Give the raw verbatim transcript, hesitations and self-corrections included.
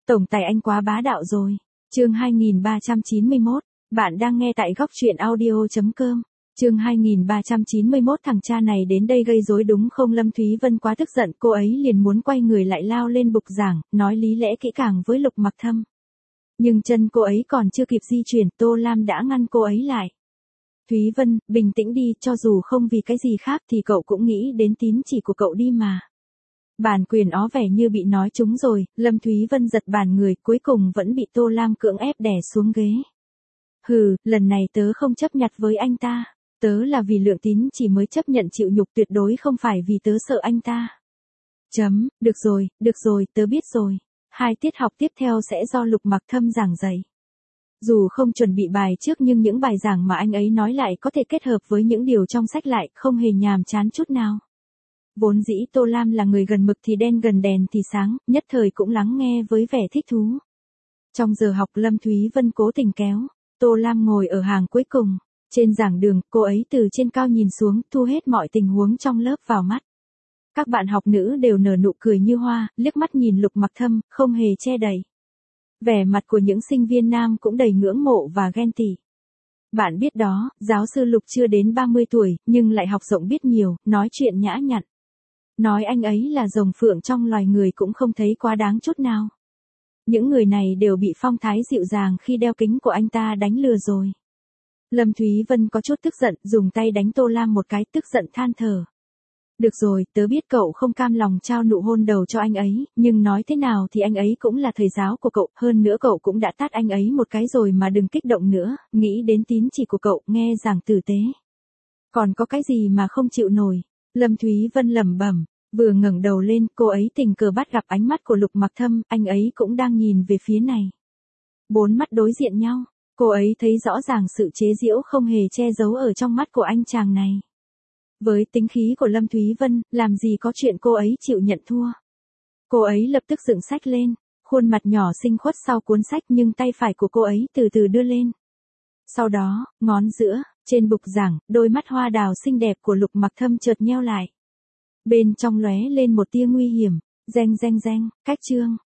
Tổng tài anh quá bá đạo rồi. Chương hai nghìn ba trăm chín mươi mốt, bạn đang nghe tại góc truyện audio chấm com. Chương hai nghìn ba trăm chín mươi mốt thằng cha này đến đây gây rối đúng không? Lâm Thúy Vân quá tức giận, cô ấy liền muốn quay người lại lao lên bục giảng, nói lý lẽ kỹ càng với Lục Mặc Thâm. Nhưng chân cô ấy còn chưa kịp di chuyển, Tô Lam đã ngăn cô ấy lại. Thúy Vân, bình tĩnh đi, cho dù không vì cái gì khác thì cậu cũng nghĩ đến tín chỉ của cậu đi mà. Bản quyền ó vẻ như bị nói trúng rồi, Lâm Thúy Vân giật bàn người, cuối cùng vẫn bị Tô Lam cưỡng ép đè xuống ghế. Hừ, lần này tớ không chấp nhặt với anh ta. Tớ là vì lượng tín chỉ mới chấp nhận chịu nhục, tuyệt đối không phải vì tớ sợ anh ta. Chấm, được rồi, được rồi, tớ biết rồi. Hai tiết học tiếp theo sẽ do Lục Mặc Thâm giảng dạy. Dù không chuẩn bị bài trước nhưng những bài giảng mà anh ấy nói lại có thể kết hợp với những điều trong sách lại, không hề nhàm chán chút nào. Vốn dĩ Tô Lam là người gần mực thì đen, gần đèn thì sáng, nhất thời cũng lắng nghe với vẻ thích thú. Trong giờ học, Lâm Thúy Vân cố tình kéo Tô Lam ngồi ở hàng cuối cùng. Trên giảng đường, cô ấy từ trên cao nhìn xuống, thu hết mọi tình huống trong lớp vào mắt. Các bạn học nữ đều nở nụ cười như hoa, liếc mắt nhìn Lục Mặc Thâm, không hề che đậy. Vẻ mặt của những sinh viên nam cũng đầy ngưỡng mộ và ghen tị. Bạn biết đó, giáo sư Lục chưa đến ba mươi tuổi, nhưng lại học rộng biết nhiều, nói chuyện nhã nhặn. Nói anh ấy là rồng phượng trong loài người cũng không thấy quá đáng chút nào. Những người này đều bị phong thái dịu dàng khi đeo kính của anh ta đánh lừa rồi. Lâm Thúy Vân có chút tức giận, dùng tay đánh Tô Lam một cái, tức giận than thở. Được rồi, tớ biết cậu không cam lòng trao nụ hôn đầu cho anh ấy, nhưng nói thế nào thì anh ấy cũng là thầy giáo của cậu, hơn nữa cậu cũng đã tát anh ấy một cái rồi mà, đừng kích động nữa, nghĩ đến tín chỉ của cậu, nghe giảng tử tế. Còn có cái gì mà không chịu nổi? Lâm Thúy Vân lẩm bẩm, vừa ngẩng đầu lên, cô ấy tình cờ bắt gặp ánh mắt của Lục Mặc Thâm, anh ấy cũng đang nhìn về phía này. Bốn mắt đối diện nhau, cô ấy thấy rõ ràng sự chế giễu không hề che giấu ở trong mắt của anh chàng này. Với tính khí của Lâm Thúy Vân, làm gì có chuyện cô ấy chịu nhận thua. Cô ấy lập tức dựng sách lên, khuôn mặt nhỏ xinh khuất sau cuốn sách, nhưng tay phải của cô ấy từ từ đưa lên. Sau đó, ngón giữa, trên bục giảng, đôi mắt hoa đào xinh đẹp của Lục Mặc Thâm chợt nheo lại. Bên trong lóe lên một tia nguy hiểm, reng reng reng, cách chương.